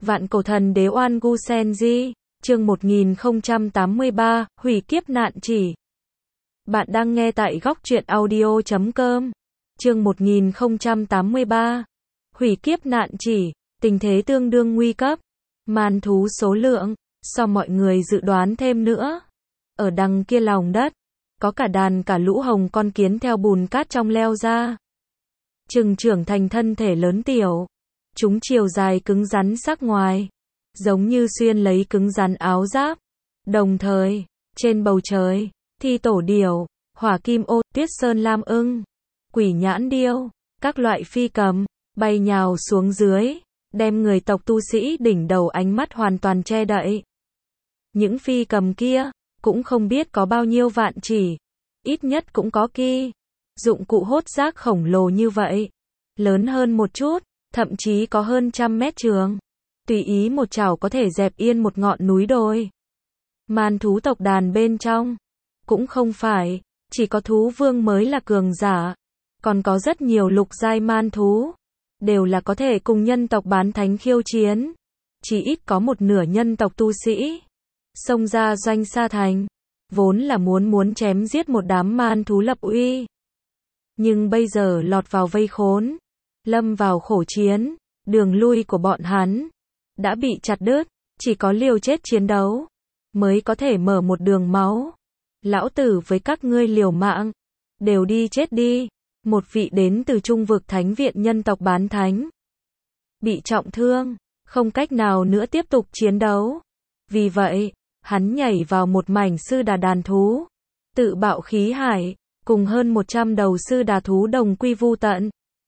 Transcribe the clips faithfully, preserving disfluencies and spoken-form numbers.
Vạn cổ thần đế Oan Gu Senji, chương một nghìn không trăm tám mươi ba, hủy kiếp nạn chỉ. Bạn đang nghe tại góc truyện audio chấm com. Chương một nghìn không trăm tám mươi ba, hủy kiếp nạn chỉ, tình thế tương đương nguy cấp. Man thú số lượng, so mọi người dự đoán thêm nữa. Ở đằng kia lòng đất, có cả đàn cả lũ hồng con kiến theo bùn cát trong leo ra. Chừng trưởng thành thân thể lớn tiểu. Chúng chiều dài cứng rắn sắc ngoài, giống như xuyên lấy cứng rắn áo giáp. Đồng thời, trên bầu trời, thi tổ điểu, hỏa kim ô, tuyết sơn lam ưng, quỷ nhãn điêu, các loại phi cầm, bay nhào xuống dưới, đem người tộc tu sĩ đỉnh đầu ánh mắt hoàn toàn che đậy. Những phi cầm kia, cũng không biết có bao nhiêu vạn chỉ, ít nhất cũng có ki. Dụng cụ hốt rác khổng lồ như vậy, lớn hơn một chút, thậm chí có hơn trăm mét trường. Tùy ý một chảo có thể dẹp yên một ngọn núi đồi. Man thú tộc đàn bên trong, cũng không phải, chỉ có thú vương mới là cường giả. Còn có rất nhiều lục giai man thú, đều là có thể cùng nhân tộc bán thánh khiêu chiến. Chỉ ít có một nửa nhân tộc tu sĩ xông ra Doanh Sa Thành, vốn là muốn muốn chém giết một đám man thú lập uy. Nhưng bây giờ lọt vào vây khốn, lâm vào khổ chiến, đường lui của bọn hắn đã bị chặt đứt, chỉ có liều chết chiến đấu mới có thể mở một đường máu. Lão tử với các ngươi liều mạng, đều đi chết đi. Một vị đến từ trung vực thánh viện nhân tộc bán thánh, bị trọng thương, không cách nào nữa tiếp tục chiến đấu. Vì vậy, hắn nhảy vào một mảnh sư đà đàn thú, tự bạo khí hải, cùng hơn một trăm đầu sư đà thú đồng quy vu tận.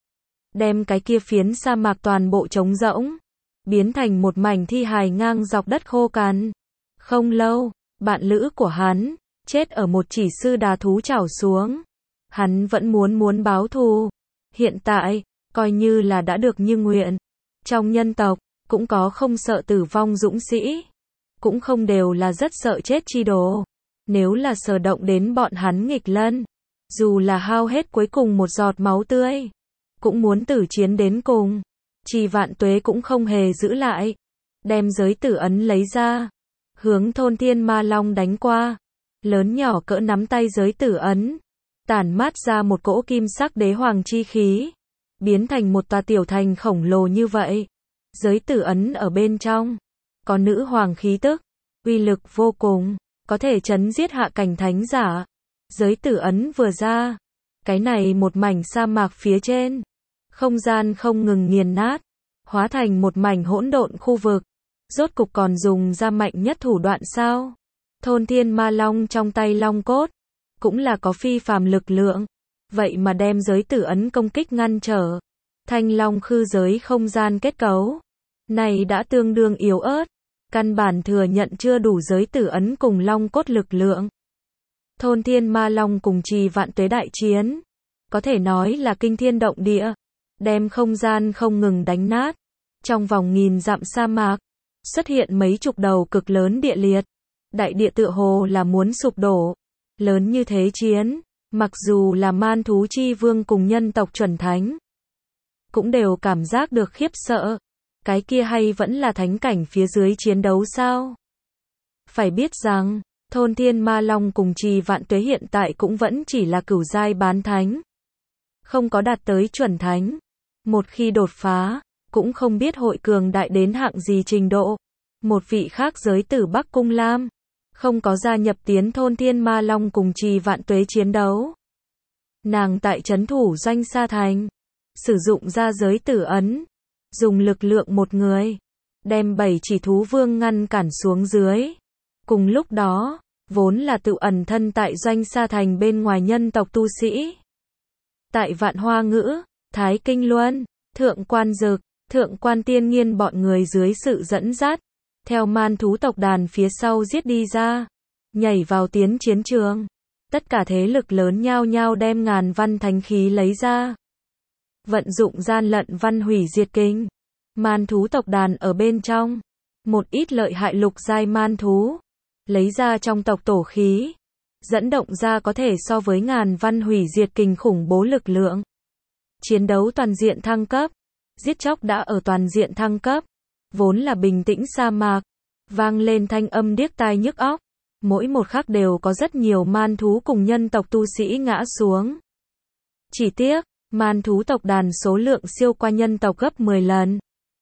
Đem cái kia phiến sa mạc toàn bộ trống rỗng, biến thành một mảnh thi hài ngang dọc đất khô cằn. Không lâu, bạn lữ của hắn chết ở một chỉ sư đà thú chảo xuống. Hắn vẫn muốn muốn báo thù. Hiện tại, coi như là đã được như nguyện. Trong nhân tộc, cũng có không sợ tử vong dũng sĩ, cũng không đều là rất sợ chết chi đồ. Nếu là sở động đến bọn hắn nghịch lân, dù là hao hết cuối cùng một giọt máu tươi, cũng muốn tử chiến đến cùng. Trì Vạn Tuế cũng không hề giữ lại, đem giới tử ấn lấy ra, hướng thôn Thiên Ma Long đánh qua. Lớn nhỏ cỡ nắm tay giới tử ấn, tản mát ra một cỗ kim sắc đế hoàng chi khí, biến thành một tòa tiểu thành khổng lồ như vậy. Giới tử ấn ở bên trong, có nữ hoàng khí tức, uy lực vô cùng, có thể chấn giết hạ cảnh thánh giả. Giới tử ấn vừa ra, cái này một mảnh sa mạc phía trên, không gian không ngừng nghiền nát, hóa thành một mảnh hỗn độn khu vực. Rốt cục còn dùng ra mạnh nhất thủ đoạn sao? Thôn Thiên Ma Long trong tay long cốt, cũng là có phi phàm lực lượng, vậy mà đem giới tử ấn công kích ngăn trở. Thanh long khư giới không gian kết cấu này đã tương đương yếu ớt, căn bản thừa nhận chưa đủ giới tử ấn cùng long cốt lực lượng. Thôn Thiên Ma Long cùng Trì Vạn Tuế đại chiến, có thể nói là kinh thiên động địa, đem không gian không ngừng đánh nát. Trong vòng nghìn dặm sa mạc, xuất hiện mấy chục đầu cực lớn địa liệt, đại địa tựa hồ là muốn sụp đổ. Lớn như thế chiến, mặc dù là man thú chi vương cùng nhân tộc chuẩn thánh, cũng đều cảm giác được khiếp sợ. Cái kia hay vẫn là thánh cảnh phía dưới chiến đấu sao? Phải biết rằng, thôn Thiên Ma Long cùng Trì Vạn Tuế hiện tại cũng vẫn chỉ là cửu giai bán thánh, không có đạt tới chuẩn thánh. Một khi đột phá, cũng không biết hội cường đại đến hạng gì trình độ. Một vị khác giới tử Bắc Cung Lam, không có gia nhập tiến thôn Thiên Ma Long cùng Trì Vạn Tuế chiến đấu. Nàng tại trấn thủ Doanh Sa Thành, sử dụng ra giới tử ấn, dùng lực lượng một người, đem bảy chỉ thú vương ngăn cản xuống dưới. Cùng lúc đó, vốn là tự ẩn thân tại Doanh Sa Thành bên ngoài nhân tộc tu sĩ, tại Vạn Hoa Ngữ, Thái Kinh Luân, Thượng Quan Dực, Thượng Quan Tiên Nghiên bọn người dưới sự dẫn dắt, theo man thú tộc đàn phía sau giết đi ra, nhảy vào tiến chiến trường. Tất cả thế lực lớn nhao nhao đem ngàn văn thánh khí lấy ra, vận dụng gian lận văn hủy diệt kinh. Man thú tộc đàn ở bên trong, một ít lợi hại lục giai man thú, lấy ra trong tộc tổ khí, dẫn động ra có thể so với ngàn văn hủy diệt kinh khủng bố lực lượng. Chiến đấu toàn diện thăng cấp, giết chóc đã ở toàn diện thăng cấp, vốn là bình tĩnh sa mạc, vang lên thanh âm điếc tai nhức óc. Mỗi một khắc đều có rất nhiều man thú cùng nhân tộc tu sĩ ngã xuống. Chỉ tiếc, man thú tộc đàn số lượng siêu qua nhân tộc gấp mười lần.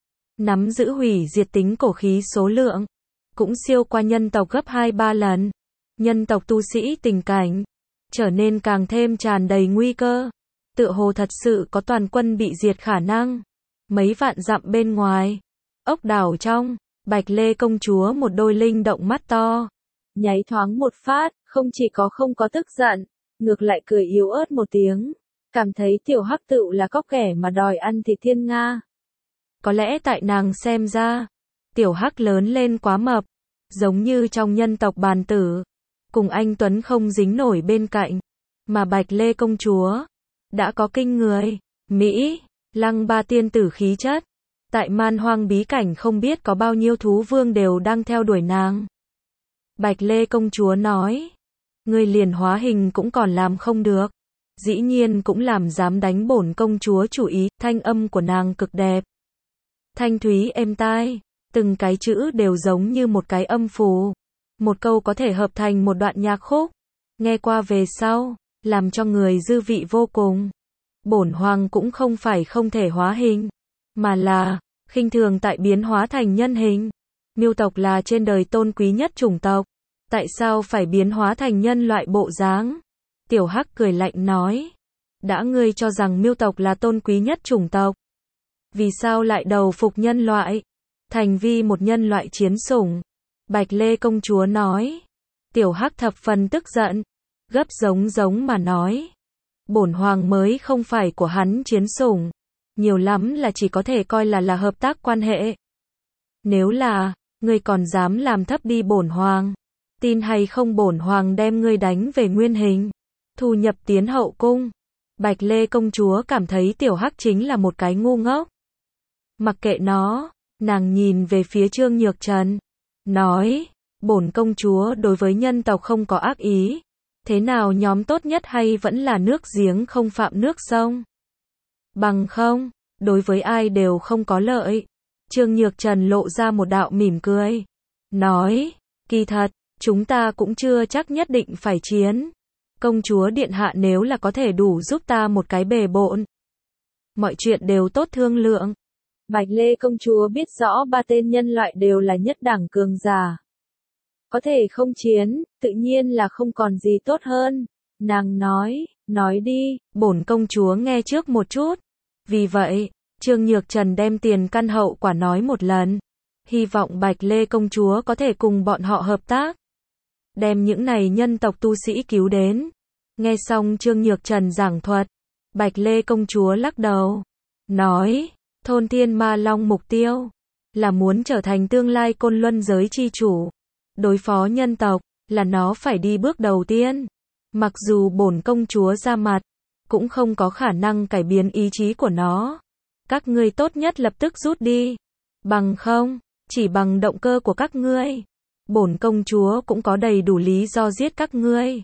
Nắm giữ hủy diệt tính cổ khí số lượng, cũng siêu qua nhân tộc gấp hai ba lần. Nhân tộc tu sĩ tình cảnh, trở nên càng thêm tràn đầy nguy cơ. Tựa hồ thật sự có toàn quân bị diệt khả năng. Mấy vạn dặm bên ngoài, ốc đảo trong, Bạch Lê công chúa một đôi linh động mắt to. Nháy thoáng một phát, không chỉ có không có tức giận, ngược lại cười yếu ớt một tiếng. Cảm thấy tiểu hắc tựu là cóc ghẻ mà đòi ăn thịt thiên nga. Có lẽ tại nàng xem ra, tiểu hắc lớn lên quá mập, giống như trong nhân tộc bàn tử, cùng anh Tuấn không dính nổi bên cạnh, mà Bạch Lê công chúa đã có kinh người, Mỹ, lăng ba tiên tử khí chất, tại man hoang bí cảnh không biết có bao nhiêu thú vương đều đang theo đuổi nàng. Bạch Lê công chúa nói, ngươi liền hóa hình cũng còn làm không được, dĩ nhiên cũng làm dám đánh bổn công chúa chủ ý. Thanh âm của nàng cực đẹp, thanh thúy êm tai, từng cái chữ đều giống như một cái âm phù, một câu có thể hợp thành một đoạn nhạc khúc, nghe qua về sau, làm cho người dư vị vô cùng. Bổn hoàng cũng không phải không thể hóa hình, mà là khinh thường tại biến hóa thành nhân hình. Miêu tộc là trên đời tôn quý nhất chủng tộc, tại sao phải biến hóa thành nhân loại bộ dáng? Tiểu Hắc cười lạnh nói, đã ngươi cho rằng miêu tộc là tôn quý nhất chủng tộc, vì sao lại đầu phục nhân loại, thành vi một nhân loại chiến sủng? Bạch Lê công chúa nói. Tiểu Hắc thập phần tức giận, gấp giống giống mà nói, bổn hoàng mới không phải của hắn chiến sủng, nhiều lắm là chỉ có thể coi là là hợp tác quan hệ. Nếu là, ngươi còn dám làm thấp đi bổn hoàng, tin hay không bổn hoàng đem ngươi đánh về nguyên hình, thu nhập tiến hậu cung. Bạch Lê công chúa cảm thấy Tiểu Hắc chính là một cái ngu ngốc. Mặc kệ nó, nàng nhìn về phía Trương Nhược Trần, nói, bổn công chúa đối với nhân tộc không có ác ý, thế nào nhóm tốt nhất hay vẫn là nước giếng không phạm nước sông? Bằng không, đối với ai đều không có lợi. Trương Nhược Trần lộ ra một đạo mỉm cười, nói, kỳ thật, chúng ta cũng chưa chắc nhất định phải chiến. Công chúa điện hạ nếu là có thể đủ giúp ta một cái bề bộn, mọi chuyện đều tốt thương lượng. Bạch Lê công chúa biết rõ ba tên nhân loại đều là nhất đẳng cường giả. Có thể không chiến, tự nhiên là không còn gì tốt hơn. Nàng nói, nói đi, bổn công chúa nghe trước một chút. Vì vậy, Trương Nhược Trần đem tiền căn hậu quả nói một lần. Hy vọng Bạch Lê công chúa có thể cùng bọn họ hợp tác, đem những này nhân tộc tu sĩ cứu đến. Nghe xong Trương Nhược Trần giảng thuật, Bạch Lê công chúa lắc đầu, nói, thôn Thiên Ma Long mục tiêu là muốn trở thành tương lai Côn Luân giới chi chủ. Đối phó nhân tộc là nó phải đi bước đầu tiên. Mặc dù bổn công chúa ra mặt, cũng không có khả năng cải biến ý chí của nó. Các ngươi tốt nhất lập tức rút đi. Bằng không, chỉ bằng động cơ của các ngươi, bổn công chúa cũng có đầy đủ lý do giết các ngươi.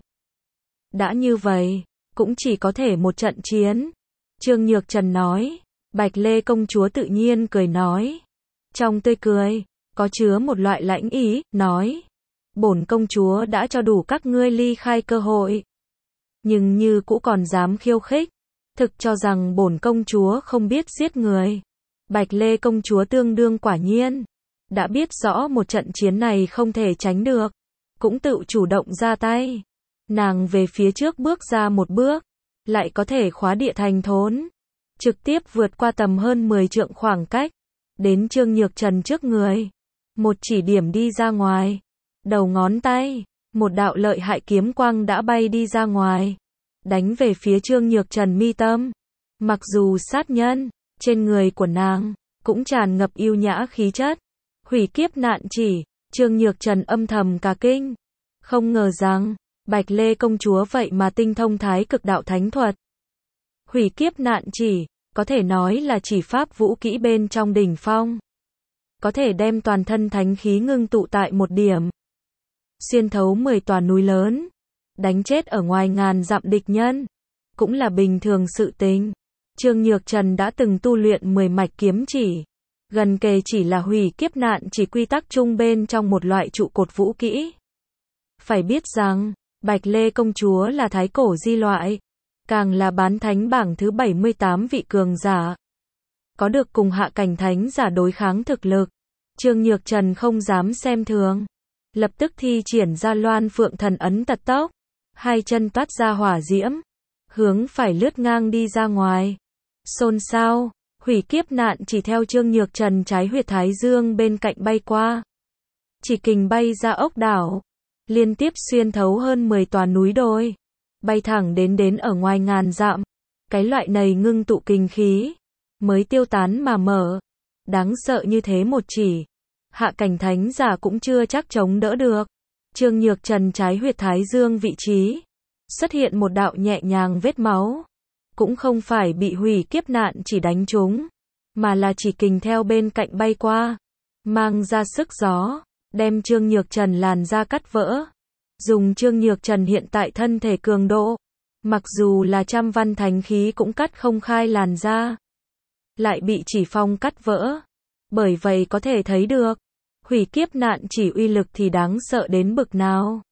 Đã như vậy, cũng chỉ có thể một trận chiến. Trương Nhược Trần nói. Bạch Lê công chúa tự nhiên cười nói. Trong tươi cười, có chứa một loại lãnh ý, nói. Bổn công chúa đã cho đủ các ngươi ly khai cơ hội, nhưng như cũ còn dám khiêu khích, thực cho rằng bổn công chúa không biết giết người. Bạch Lê công chúa tương đương quả nhiên, đã biết rõ một trận chiến này không thể tránh được, cũng tự chủ động ra tay. Nàng về phía trước bước ra một bước, lại có thể khóa địa thành thốn, trực tiếp vượt qua tầm hơn mười trượng khoảng cách, đến Trương Nhược Trần trước người, một chỉ điểm đi ra ngoài, đầu ngón tay, một đạo lợi hại kiếm quang đã bay đi ra ngoài, đánh về phía Trương Nhược Trần mi tâm. Mặc dù sát nhân, trên người của nàng, cũng tràn ngập yêu nhã khí chất. Hủy kiếp nạn chỉ, Trương Nhược Trần âm thầm cả kinh. Không ngờ rằng, Bạch Lê công chúa vậy mà tinh thông thái cực đạo thánh thuật. Hủy kiếp nạn chỉ, có thể nói là chỉ pháp vũ kỹ bên trong đỉnh phong. Có thể đem toàn thân thánh khí ngưng tụ tại một điểm, xuyên thấu mười tòa núi lớn, đánh chết ở ngoài ngàn dặm địch nhân, cũng là bình thường sự tình. Trương Nhược Trần đã từng tu luyện mười mạch kiếm chỉ, gần kề chỉ là hủy kiếp nạn chỉ quy tắc chung bên trong một loại trụ cột vũ kỹ. Phải biết rằng, Bạch Lê công chúa là thái cổ di loại, càng là bán thánh bảng thứ bảy mươi tám vị cường giả. Có được cùng hạ cảnh thánh giả đối kháng thực lực, Trương Nhược Trần không dám xem thường. Lập tức thi triển ra Loan Phượng Thần Ấn tật tốc, hai chân toát ra hỏa diễm, hướng phải lướt ngang đi ra ngoài. Xôn xao, hủy kiếp nạn chỉ theo Trương Nhược Trần trái huyệt thái dương bên cạnh bay qua. Chỉ kình bay ra ốc đảo, liên tiếp xuyên thấu hơn mười tòa núi đồi, bay thẳng đến đến ở ngoài ngàn dặm. Cái loại này ngưng tụ kinh khí, mới tiêu tán mà mở. Đáng sợ như thế một chỉ, hạ cảnh thánh giả cũng chưa chắc chống đỡ được. Trương Nhược Trần trái huyệt thái dương vị trí, xuất hiện một đạo nhẹ nhàng vết máu. Cũng không phải bị hủy kiếp nạn chỉ đánh trúng, mà là chỉ kình theo bên cạnh bay qua, mang ra sức gió, đem Trương Nhược Trần làn da cắt vỡ. Dùng Trương Nhược Trần hiện tại thân thể cường độ, mặc dù là trăm văn thánh khí cũng cắt không khai làn da, lại bị chỉ phong cắt vỡ. Bởi vậy có thể thấy được, hủy kiếp nạn chỉ uy lực thì đáng sợ đến bực nào.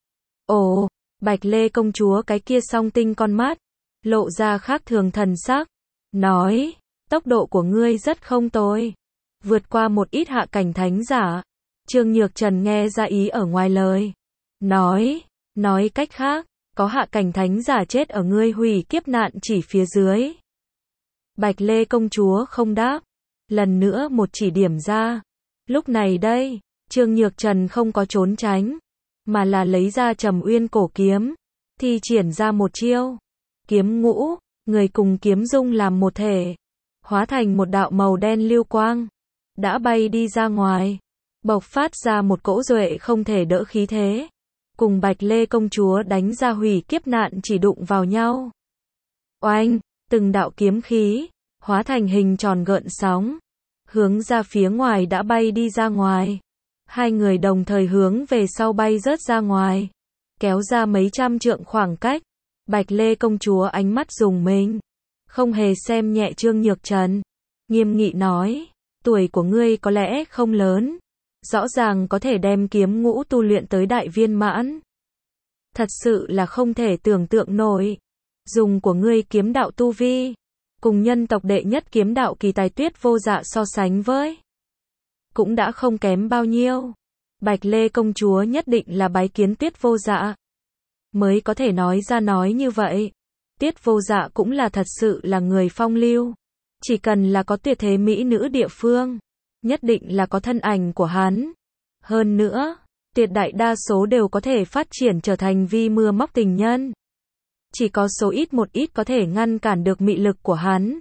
Ồ, Bạch Lê công chúa cái kia song tinh con mắt, lộ ra khác thường thần sắc, nói, tốc độ của ngươi rất không tồi, vượt qua một ít hạ cảnh thánh giả. Trương Nhược Trần nghe ra ý ở ngoài lời, nói, nói cách khác, có hạ cảnh thánh giả chết ở ngươi hủy kiếp nạn chỉ phía dưới. Bạch Lê công chúa không đáp, lần nữa một chỉ điểm ra. Lúc này đây, Trương Nhược Trần không có trốn tránh, mà là lấy ra Trầm Uyên cổ kiếm, thi triển ra một chiêu. Kiếm ngũ, người cùng kiếm dung làm một thể, hóa thành một đạo màu đen lưu quang, đã bay đi ra ngoài, bộc phát ra một cỗ duệ không thể đỡ khí thế, cùng Bạch Lê công chúa đánh ra hủy kiếp nạn chỉ đụng vào nhau. Oanh, từng đạo kiếm khí, hóa thành hình tròn gợn sóng, hướng ra phía ngoài đã bay đi ra ngoài. Hai người đồng thời hướng về sau bay rớt ra ngoài, kéo ra mấy trăm trượng khoảng cách. Bạch Lê công chúa ánh mắt dùng mình, không hề xem nhẹ Trương Nhược Trần, nghiêm nghị nói, tuổi của ngươi có lẽ không lớn, rõ ràng có thể đem kiếm ngũ tu luyện tới đại viên mãn. Thật sự là không thể tưởng tượng nổi, dùng của ngươi kiếm đạo tu vi, cùng nhân tộc đệ nhất kiếm đạo kỳ tài Tuyết Vô Dạ so sánh với, cũng đã không kém bao nhiêu. Bạch Lê công chúa nhất định là bái kiến Tuyết Vô Dạ, mới có thể nói ra nói như vậy. Tuyết Vô Dạ cũng là thật sự là người phong lưu, chỉ cần là có tuyệt thế mỹ nữ địa phương, nhất định là có thân ảnh của hắn. Hơn nữa, tuyệt đại đa số đều có thể phát triển trở thành vi mưa móc tình nhân. Chỉ có số ít một ít có thể ngăn cản được mị lực của hắn.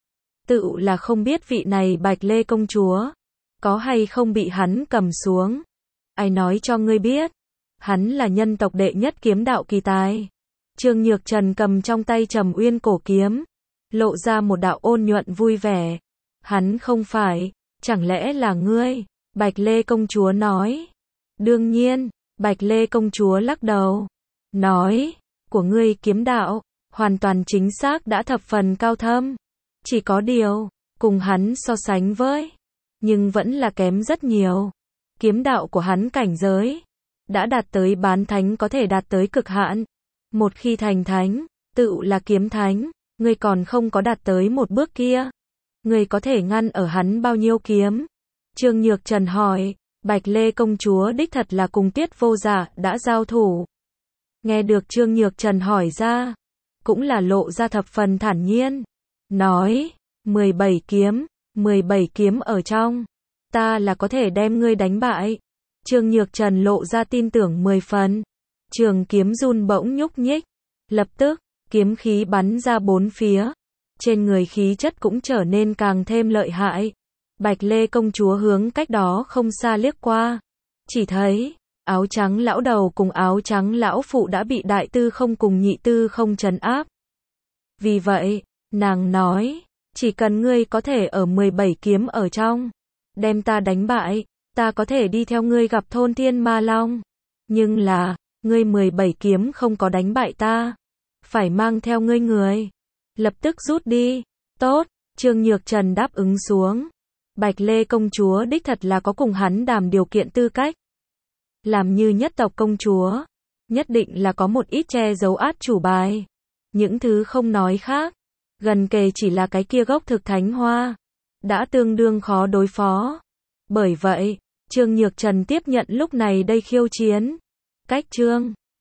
Tự là không biết vị này Bạch Lê công chúa, có hay không bị hắn cầm xuống. Ai nói cho ngươi biết, hắn là nhân tộc đệ nhất kiếm đạo kỳ tài. Trương Nhược Trần cầm trong tay Trầm Uyên cổ kiếm, lộ ra một đạo ôn nhuận vui vẻ. Hắn không phải, chẳng lẽ là ngươi? Bạch Lê công chúa nói. Đương nhiên, Bạch Lê công chúa lắc đầu, nói, của ngươi kiếm đạo, hoàn toàn chính xác đã thập phần cao thâm. Chỉ có điều, cùng hắn so sánh với, nhưng vẫn là kém rất nhiều. Kiếm đạo của hắn cảnh giới, đã đạt tới bán thánh có thể đạt tới cực hạn. Một khi thành thánh, tự là kiếm thánh, ngươi còn không có đạt tới một bước kia. Ngươi có thể ngăn ở hắn bao nhiêu kiếm? Trương Nhược Trần hỏi. Bạch Lê công chúa đích thật là cùng Tuyết Vô Dạ đã giao thủ. Nghe được Trương Nhược Trần hỏi ra, cũng là lộ ra thập phần thản nhiên, nói, mười bảy kiếm, mười bảy kiếm ở trong, ta là có thể đem ngươi đánh bại. Trương Nhược Trần lộ ra tin tưởng mười phần, trường kiếm run bỗng nhúc nhích, lập tức, kiếm khí bắn ra bốn phía, trên người khí chất cũng trở nên càng thêm lợi hại. Bạch Lê công chúa hướng cách đó không xa liếc qua, chỉ thấy, áo trắng lão đầu cùng áo trắng lão phụ đã bị đại tư không cùng nhị tư không trấn áp. Vì vậy, nàng nói, chỉ cần ngươi có thể ở mười bảy kiếm ở trong, đem ta đánh bại, ta có thể đi theo ngươi gặp thôn thiên ma long. Nhưng là, ngươi mười bảy kiếm không có đánh bại ta, phải mang theo ngươi người, lập tức rút đi. Tốt, Trương Nhược Trần đáp ứng xuống. Bạch Lê công chúa đích thật là có cùng hắn đàm điều kiện tư cách. Làm như nhất tộc công chúa, nhất định là có một ít che giấu át chủ bài. Những thứ không nói khác, gần kề chỉ là cái kia gốc thực thánh hoa, đã tương đương khó đối phó. Bởi vậy, Trương Nhược Trần tiếp nhận lúc này đây khiêu chiến. Cách Trương